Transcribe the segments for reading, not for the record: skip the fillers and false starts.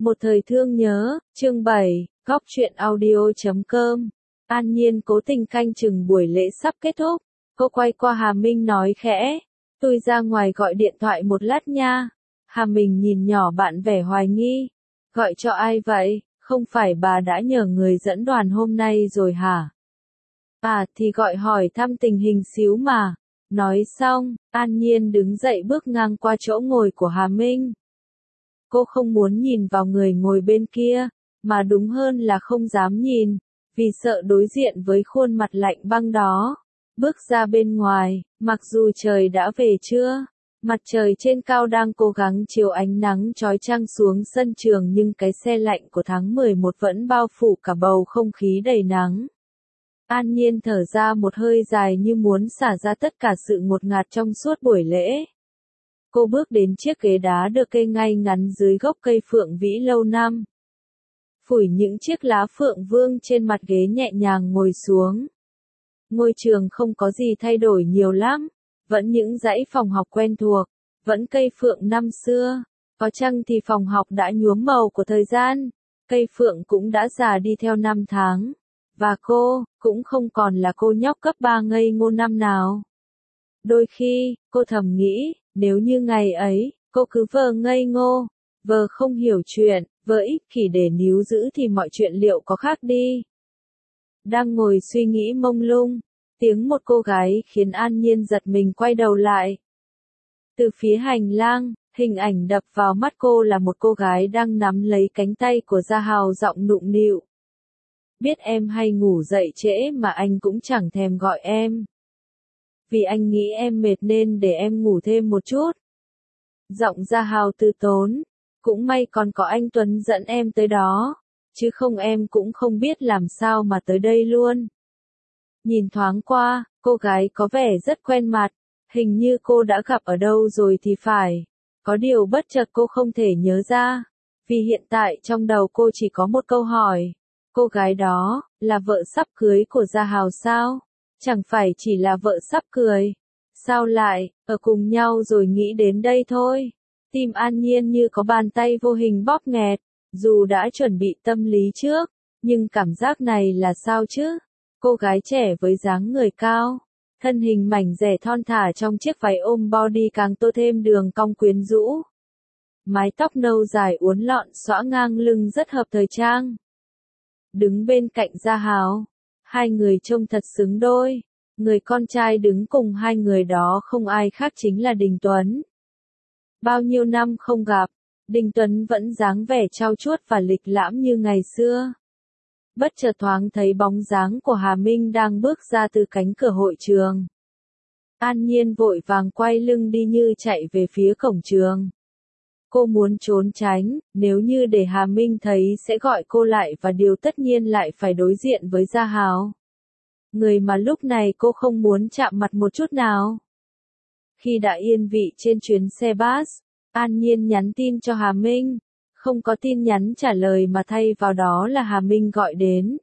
Một thời thương nhớ, chương 7, góc truyện audio.com. An Nhiên cố tình canh chừng buổi lễ sắp kết thúc. Cô quay qua Hà Minh nói khẽ. Tôi ra ngoài gọi điện thoại một lát nha. Hà Minh nhìn nhỏ bạn vẻ hoài nghi. Gọi cho ai vậy? Không phải bà đã nhờ người dẫn đoàn hôm nay rồi hả? À thì gọi hỏi thăm tình hình xíu mà. Nói xong, An Nhiên đứng dậy bước ngang qua chỗ ngồi của Hà Minh. Cô không muốn nhìn vào người ngồi bên kia, mà đúng hơn là không dám nhìn, vì sợ đối diện với khuôn mặt lạnh băng đó. Bước ra bên ngoài, mặc dù trời đã về trưa, mặt trời trên cao đang cố gắng chiếu ánh nắng chói chang xuống sân trường nhưng cái se lạnh của tháng 11 vẫn bao phủ cả bầu không khí đầy nắng. An Nhiên thở ra một hơi dài như muốn xả ra tất cả sự ngột ngạt trong suốt buổi lễ. Cô bước đến chiếc ghế đá được kê ngay ngắn dưới gốc cây phượng vĩ lâu năm. Phủi những chiếc lá phượng vương trên mặt ghế nhẹ nhàng ngồi xuống. Ngôi trường không có gì thay đổi nhiều lắm, vẫn những dãy phòng học quen thuộc, vẫn cây phượng năm xưa, có chăng thì phòng học đã nhuốm màu của thời gian, cây phượng cũng đã già đi theo năm tháng, và cô, cũng không còn là cô nhóc cấp 3 ngây ngô năm nào. Đôi khi, cô thầm nghĩ, nếu như ngày ấy, cô cứ vờ ngây ngô, vờ không hiểu chuyện, vờ ích kỷ để níu giữ thì mọi chuyện liệu có khác đi. Đang ngồi suy nghĩ mông lung, tiếng một cô gái khiến An Nhiên giật mình quay đầu lại. Từ phía hành lang, hình ảnh đập vào mắt cô là một cô gái đang nắm lấy cánh tay của Gia Hào giọng nũng nịu. Biết em hay ngủ dậy trễ mà anh cũng chẳng thèm gọi em. Vì anh nghĩ em mệt nên để em ngủ thêm một chút. Giọng Gia Hào từ tốn. Cũng may còn có anh Tuấn dẫn em tới đó. Chứ không em cũng không biết làm sao mà tới đây luôn. Nhìn thoáng qua, cô gái có vẻ rất quen mặt. Hình như cô đã gặp ở đâu rồi thì phải. Có điều bất chợt cô không thể nhớ ra. Vì hiện tại trong đầu cô chỉ có một câu hỏi. Cô gái đó, là vợ sắp cưới của Gia Hào sao? Chẳng phải chỉ là vợ sắp cưới. Sao lại, ở cùng nhau rồi nghĩ đến đây thôi. Tim An Nhiên như có bàn tay vô hình bóp nghẹt. Dù đã chuẩn bị tâm lý trước, nhưng cảm giác này là sao chứ? Cô gái trẻ với dáng người cao, thân hình mảnh dẻ thon thả trong chiếc váy ôm body càng tô thêm đường cong quyến rũ. Mái tóc nâu dài uốn lọn xõa ngang lưng rất hợp thời trang. Đứng bên cạnh Gia Hào, hai người trông thật xứng đôi. Người con trai đứng cùng hai người đó không ai khác chính là Đình Tuấn. Bao nhiêu năm không gặp, Đình Tuấn vẫn dáng vẻ trau chuốt và lịch lãm như ngày xưa. Bất chợt thoáng thấy bóng dáng của Hà Minh đang bước ra từ cánh cửa hội trường. An Nhiên vội vàng quay lưng đi như chạy về phía cổng trường. Cô muốn trốn tránh, nếu như để Hà Minh thấy sẽ gọi cô lại và điều tất nhiên lại phải đối diện với Gia Hào. Người mà lúc này cô không muốn chạm mặt một chút nào. Khi đã yên vị trên chuyến xe bus, An Nhiên nhắn tin cho Hà Minh. Không có tin nhắn trả lời mà thay vào đó là Hà Minh gọi đến.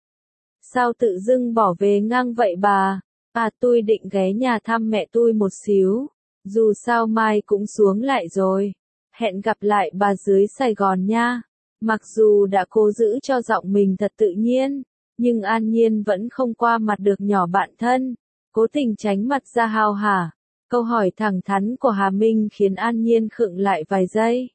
Sao tự dưng bỏ về ngang vậy bà? À tôi định ghé nhà thăm mẹ tôi một xíu. Dù sao mai cũng xuống lại rồi. Hẹn gặp lại bà dưới Sài Gòn nha. Mặc dù đã cố giữ cho giọng mình thật tự nhiên, nhưng An Nhiên vẫn không qua mặt được nhỏ bạn thân. Cố tình tránh mặt Gia Hào hả? Câu hỏi thẳng thắn của Hà Minh khiến An Nhiên khựng lại vài giây.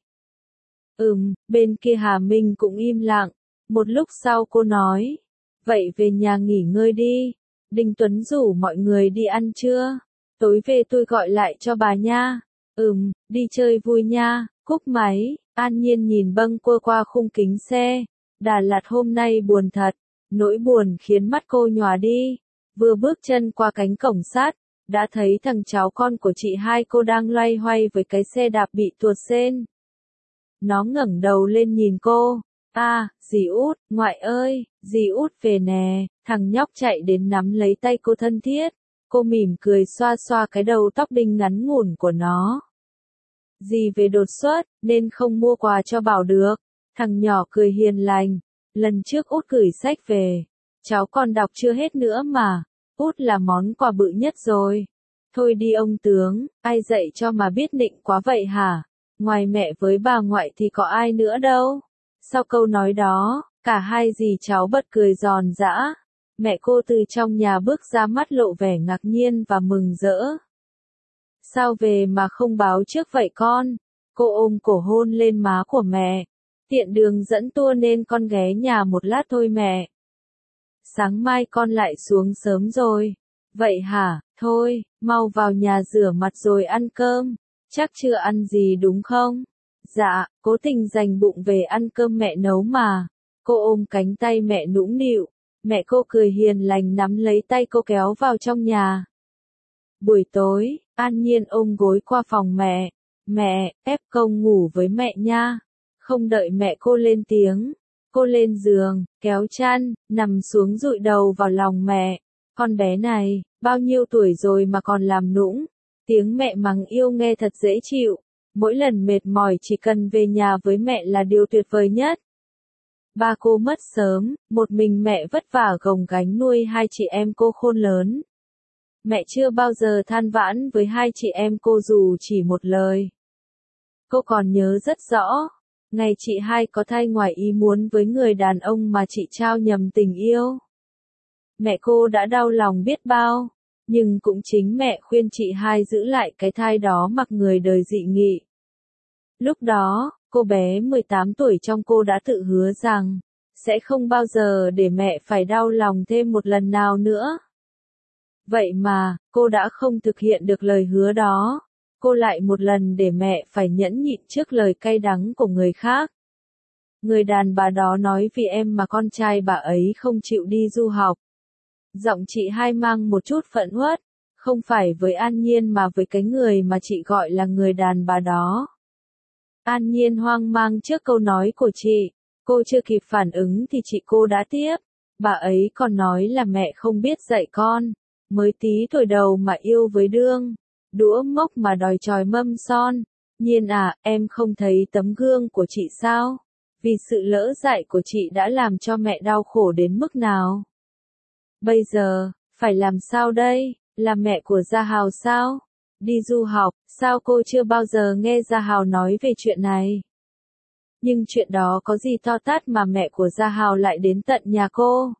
Bên kia Hà Minh cũng im lặng. Một lúc sau cô nói. Vậy về nhà nghỉ ngơi đi. Đình Tuấn rủ mọi người đi ăn trưa. Tối về tôi gọi lại cho bà nha. Đi chơi vui nha. Cúp máy, An Nhiên nhìn bâng quơ qua khung kính xe. Đà Lạt hôm nay buồn thật. Nỗi buồn khiến mắt cô nhòa đi. Vừa bước chân qua cánh cổng sắt, đã thấy thằng cháu con của chị hai cô đang loay hoay với cái xe đạp bị tuột sên. Nó ngẩng đầu lên nhìn cô. À, dì Út, ngoại ơi, dì Út về nè. Thằng nhóc chạy đến nắm lấy tay cô thân thiết. Cô mỉm cười xoa xoa cái đầu tóc đinh ngắn ngủn của nó. Dì về đột xuất, nên không mua quà cho Bảo được. Thằng nhỏ cười hiền lành. Lần trước Út gửi sách về. Cháu còn đọc chưa hết nữa mà. Út là món quà bự nhất rồi. Thôi đi ông tướng, ai dạy cho mà biết nịnh quá vậy hả? Ngoài mẹ với bà ngoại thì có ai nữa đâu. Sau câu nói đó, cả hai dì cháu bật cười giòn giã. Mẹ cô từ trong nhà bước ra, mắt lộ vẻ ngạc nhiên và mừng rỡ. Sao về mà không báo trước vậy con? Cô ôm cổ hôn lên má của mẹ. Tiện đường dẫn tour nên con ghé nhà một lát thôi mẹ. Sáng mai con lại xuống sớm rồi. Vậy hả? Thôi, mau vào nhà rửa mặt rồi ăn cơm. Chắc chưa ăn gì đúng không? Dạ, Cố Tình dành bụng về ăn cơm mẹ nấu mà. Cô ôm cánh tay mẹ nũng nịu. Mẹ cô cười hiền lành nắm lấy tay cô kéo vào trong nhà. Buổi tối, An Nhiên ôm gối qua phòng mẹ. Mẹ, ép Công ngủ với mẹ nha. Không đợi mẹ cô lên tiếng. Cô lên giường, kéo chăn, nằm xuống dụi đầu vào lòng mẹ. Con bé này, bao nhiêu tuổi rồi mà còn làm nũng. Tiếng mẹ mắng yêu nghe thật dễ chịu. Mỗi lần mệt mỏi chỉ cần về nhà với mẹ là điều tuyệt vời nhất. Ba cô mất sớm, một mình mẹ vất vả gồng gánh nuôi hai chị em cô khôn lớn. Mẹ chưa bao giờ than vãn với hai chị em cô dù chỉ một lời. Cô còn nhớ rất rõ, ngày chị hai có thai ngoài ý muốn với người đàn ông mà chị trao nhầm tình yêu. Mẹ cô đã đau lòng biết bao, nhưng cũng chính mẹ khuyên chị hai giữ lại cái thai đó mặc người đời dị nghị. Lúc đó, cô bé 18 tuổi trong cô đã tự hứa rằng, sẽ không bao giờ để mẹ phải đau lòng thêm một lần nào nữa. Vậy mà, cô đã không thực hiện được lời hứa đó. Cô lại một lần để mẹ phải nhẫn nhịn trước lời cay đắng của người khác. Người đàn bà đó nói vì em mà con trai bà ấy không chịu đi du học. Giọng chị hai mang một chút phẫn uất, không phải với An Nhiên mà với cái người mà chị gọi là người đàn bà đó. An Nhiên hoang mang trước câu nói của chị, cô chưa kịp phản ứng thì chị cô đã tiếp. Bà ấy còn nói là mẹ không biết dạy con, mới tí tuổi đầu mà yêu với đương, đũa mốc mà đòi chòi mâm son. Nhiên à, em không thấy tấm gương của chị sao? Vì sự lỡ dạy của chị đã làm cho mẹ đau khổ đến mức nào? Bây giờ, phải làm sao đây? Là mẹ của Gia Hào sao? Đi du học, sao cô chưa bao giờ nghe Gia Hào nói về chuyện này? Nhưng chuyện đó có gì to tát mà mẹ của Gia Hào lại đến tận nhà cô?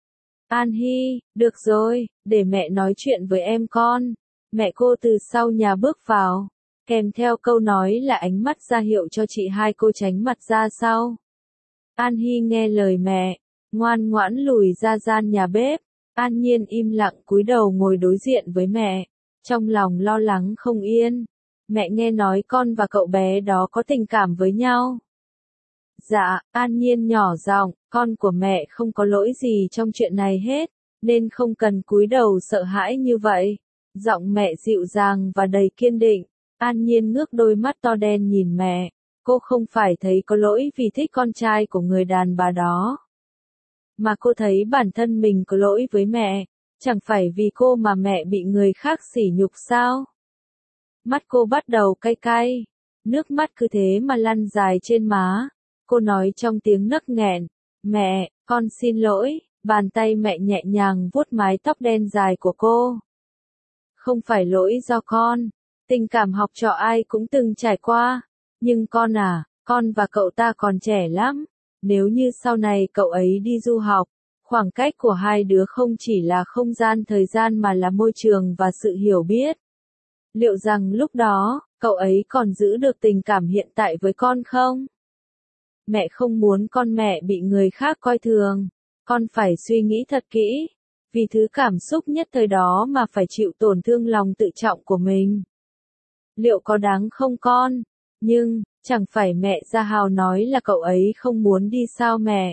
An Hy, được rồi, để mẹ nói chuyện với em con. Mẹ cô từ sau nhà bước vào, kèm theo câu nói là ánh mắt ra hiệu cho chị hai cô tránh mặt ra sau. An Hy nghe lời mẹ, ngoan ngoãn lùi ra gian nhà bếp. An Nhiên im lặng cúi đầu ngồi đối diện với mẹ, trong lòng lo lắng không yên. Mẹ nghe nói con và cậu bé đó có tình cảm với nhau. Dạ, An Nhiên nhỏ giọng, con của mẹ không có lỗi gì trong chuyện này hết, nên không cần cúi đầu sợ hãi như vậy. Giọng mẹ dịu dàng và đầy kiên định. An Nhiên ngước đôi mắt to đen nhìn mẹ. Cô không phải thấy có lỗi vì thích con trai của người đàn bà đó, mà cô thấy bản thân mình có lỗi với mẹ. Chẳng phải vì cô mà mẹ bị người khác sỉ nhục sao? Mắt cô bắt đầu cay cay, nước mắt cứ thế mà lăn dài trên má. Cô nói trong tiếng nấc nghẹn, mẹ, con xin lỗi. Bàn tay mẹ nhẹ nhàng vuốt mái tóc đen dài của cô. Không phải lỗi do con, tình cảm học trò ai cũng từng trải qua. Nhưng con à, con và cậu ta còn trẻ lắm. Nếu như sau này cậu ấy đi du học, khoảng cách của hai đứa không chỉ là không gian thời gian mà là môi trường và sự hiểu biết. Liệu rằng lúc đó, cậu ấy còn giữ được tình cảm hiện tại với con không? Mẹ không muốn con mẹ bị người khác coi thường. Con phải suy nghĩ thật kỹ. Vì thứ cảm xúc nhất thời đó mà phải chịu tổn thương lòng tự trọng của mình. Liệu có đáng không con? Nhưng, chẳng phải mẹ Gia Hào nói là cậu ấy không muốn đi sao mẹ?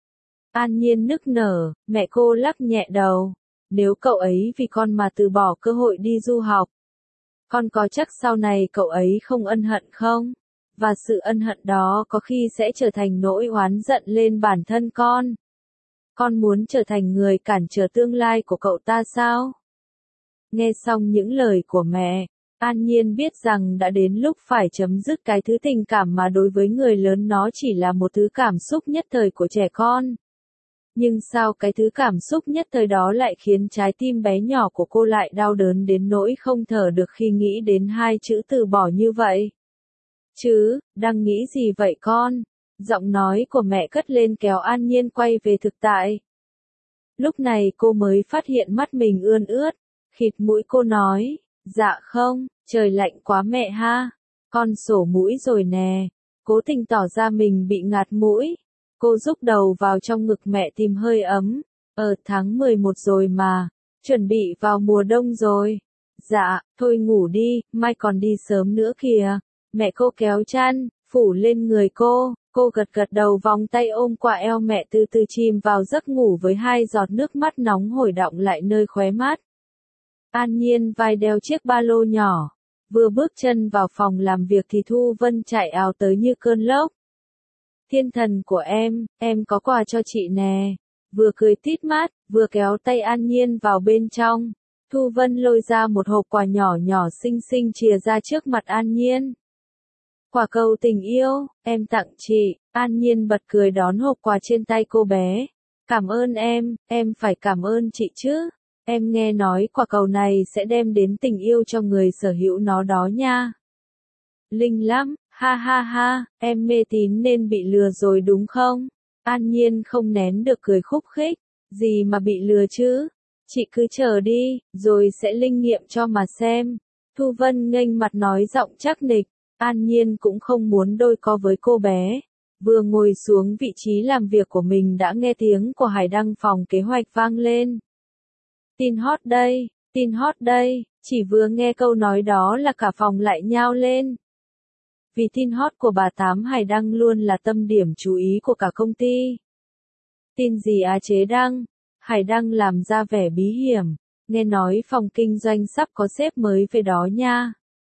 An Nhiên nức nở, mẹ cô lắc nhẹ đầu. Nếu cậu ấy vì con mà từ bỏ cơ hội đi du học, con có chắc sau này cậu ấy không ân hận không? Và sự ân hận đó có khi sẽ trở thành nỗi oán giận lên bản thân con. Con muốn trở thành người cản trở tương lai của cậu ta sao? Nghe xong những lời của mẹ, An Nhiên biết rằng đã đến lúc phải chấm dứt cái thứ tình cảm mà đối với người lớn nó chỉ là một thứ cảm xúc nhất thời của trẻ con. Nhưng sao cái thứ cảm xúc nhất thời đó lại khiến trái tim bé nhỏ của cô lại đau đớn đến nỗi không thở được khi nghĩ đến hai chữ từ bỏ như vậy? Chứ, đang nghĩ gì vậy con? Giọng nói của mẹ cất lên kéo An Nhiên quay về thực tại. Lúc này cô mới phát hiện mắt mình ươn ướt, khịt mũi cô nói, dạ không, trời lạnh quá mẹ ha, con sổ mũi rồi nè, cố tình tỏ ra mình bị ngạt mũi. Cô rúc đầu vào trong ngực mẹ tìm hơi ấm, tháng 11 rồi mà, chuẩn bị vào mùa đông rồi. Dạ, thôi ngủ đi, mai còn đi sớm nữa kìa. Mẹ cô kéo chăn, phủ lên người cô gật gật đầu vòng tay ôm qua eo mẹ từ từ chìm vào giấc ngủ với 2 giọt nước mắt nóng hổi đọng lại nơi khóe mắt. An Nhiên vai đeo chiếc ba lô nhỏ, vừa bước chân vào phòng làm việc thì Thu Vân chạy ào tới như cơn lốc. Thiên thần của em có quà cho chị nè. Vừa cười tít mắt, vừa kéo tay An Nhiên vào bên trong. Thu Vân lôi ra một hộp quà nhỏ nhỏ xinh xinh chìa ra trước mặt An Nhiên. Quả cầu tình yêu, em tặng chị. An Nhiên bật cười đón hộp quà trên tay cô bé. Cảm ơn em phải cảm ơn chị chứ. Em nghe nói quả cầu này sẽ đem đến tình yêu cho người sở hữu nó đó nha. Linh lắm, ha ha ha, em mê tín nên bị lừa rồi đúng không? An Nhiên không nén được cười khúc khích. Gì mà bị lừa chứ? Chị cứ chờ đi, rồi sẽ linh nghiệm cho mà xem. Thu Vân nghênh mặt nói giọng chắc nịch. An Nhiên cũng không muốn đôi co với cô bé. Vừa ngồi xuống vị trí làm việc của mình đã nghe tiếng của Hải Đăng phòng kế hoạch vang lên. Tin hot đây, chỉ vừa nghe câu nói đó là cả phòng lại nhao lên. Vì tin hot của bà Tám Hải Đăng luôn là tâm điểm chú ý của cả công ty. Tin gì á chế Đăng? Hải Đăng làm ra vẻ bí hiểm, nghe nói phòng kinh doanh sắp có sếp mới về đó nha.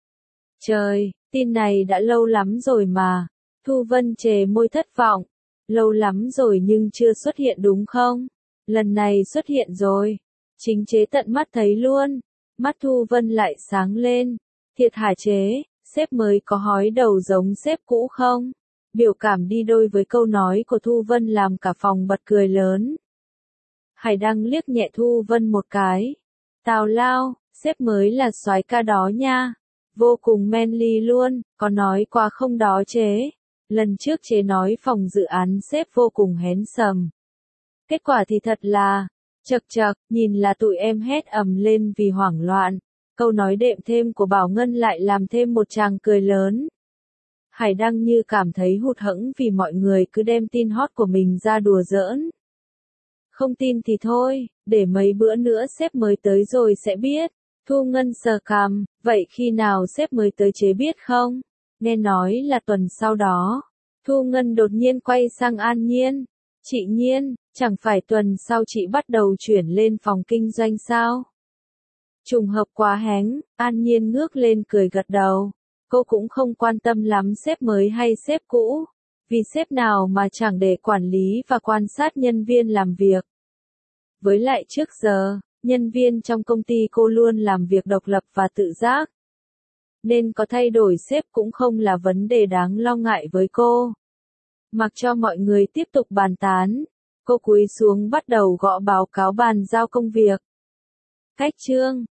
Trời, tin này đã lâu lắm rồi mà. Thu Vân chề môi thất vọng. Lâu lắm rồi nhưng chưa xuất hiện đúng không? Lần này xuất hiện rồi. Chính chế tận mắt thấy luôn. Mắt Thu Vân lại sáng lên. Thiệt hả chế, sếp mới có hói đầu giống sếp cũ không? Biểu cảm đi đôi với câu nói của Thu Vân làm cả phòng bật cười lớn. Hải Đăng liếc nhẹ Thu Vân một cái. Tào lao, sếp mới là soái ca đó nha. Vô cùng manly luôn, có nói qua không đó chế. Lần trước chế nói phòng dự án sếp vô cùng handsome. Kết quả thì thật là, chật chật, nhìn là tụi em hét ầm lên vì hoảng loạn. Câu nói đệm thêm của Bảo Ngân lại làm thêm một tràng cười lớn. Hải Đăng như cảm thấy hụt hẫng vì mọi người cứ đem tin hot của mình ra đùa giỡn. Không tin thì thôi, để mấy bữa nữa sếp mới tới rồi sẽ biết. Thu Ngân sờ cằm, vậy khi nào sếp mới tới chế biết không? Nghe nói là tuần sau đó. Thu Ngân đột nhiên quay sang An Nhiên. Chị Nhiên, chẳng phải tuần sau chị bắt đầu chuyển lên phòng kinh doanh sao? Trùng hợp quá hén, An Nhiên ngước lên cười gật đầu. Cô cũng không quan tâm lắm sếp mới hay sếp cũ. Vì sếp nào mà chẳng để quản lý và quan sát nhân viên làm việc. Với lại trước giờ, nhân viên trong công ty cô luôn làm việc độc lập và tự giác. Nên có thay đổi sếp cũng không là vấn đề đáng lo ngại với cô. Mặc cho mọi người tiếp tục bàn tán, cô cúi xuống bắt đầu gõ báo cáo bàn giao công việc. Cách chương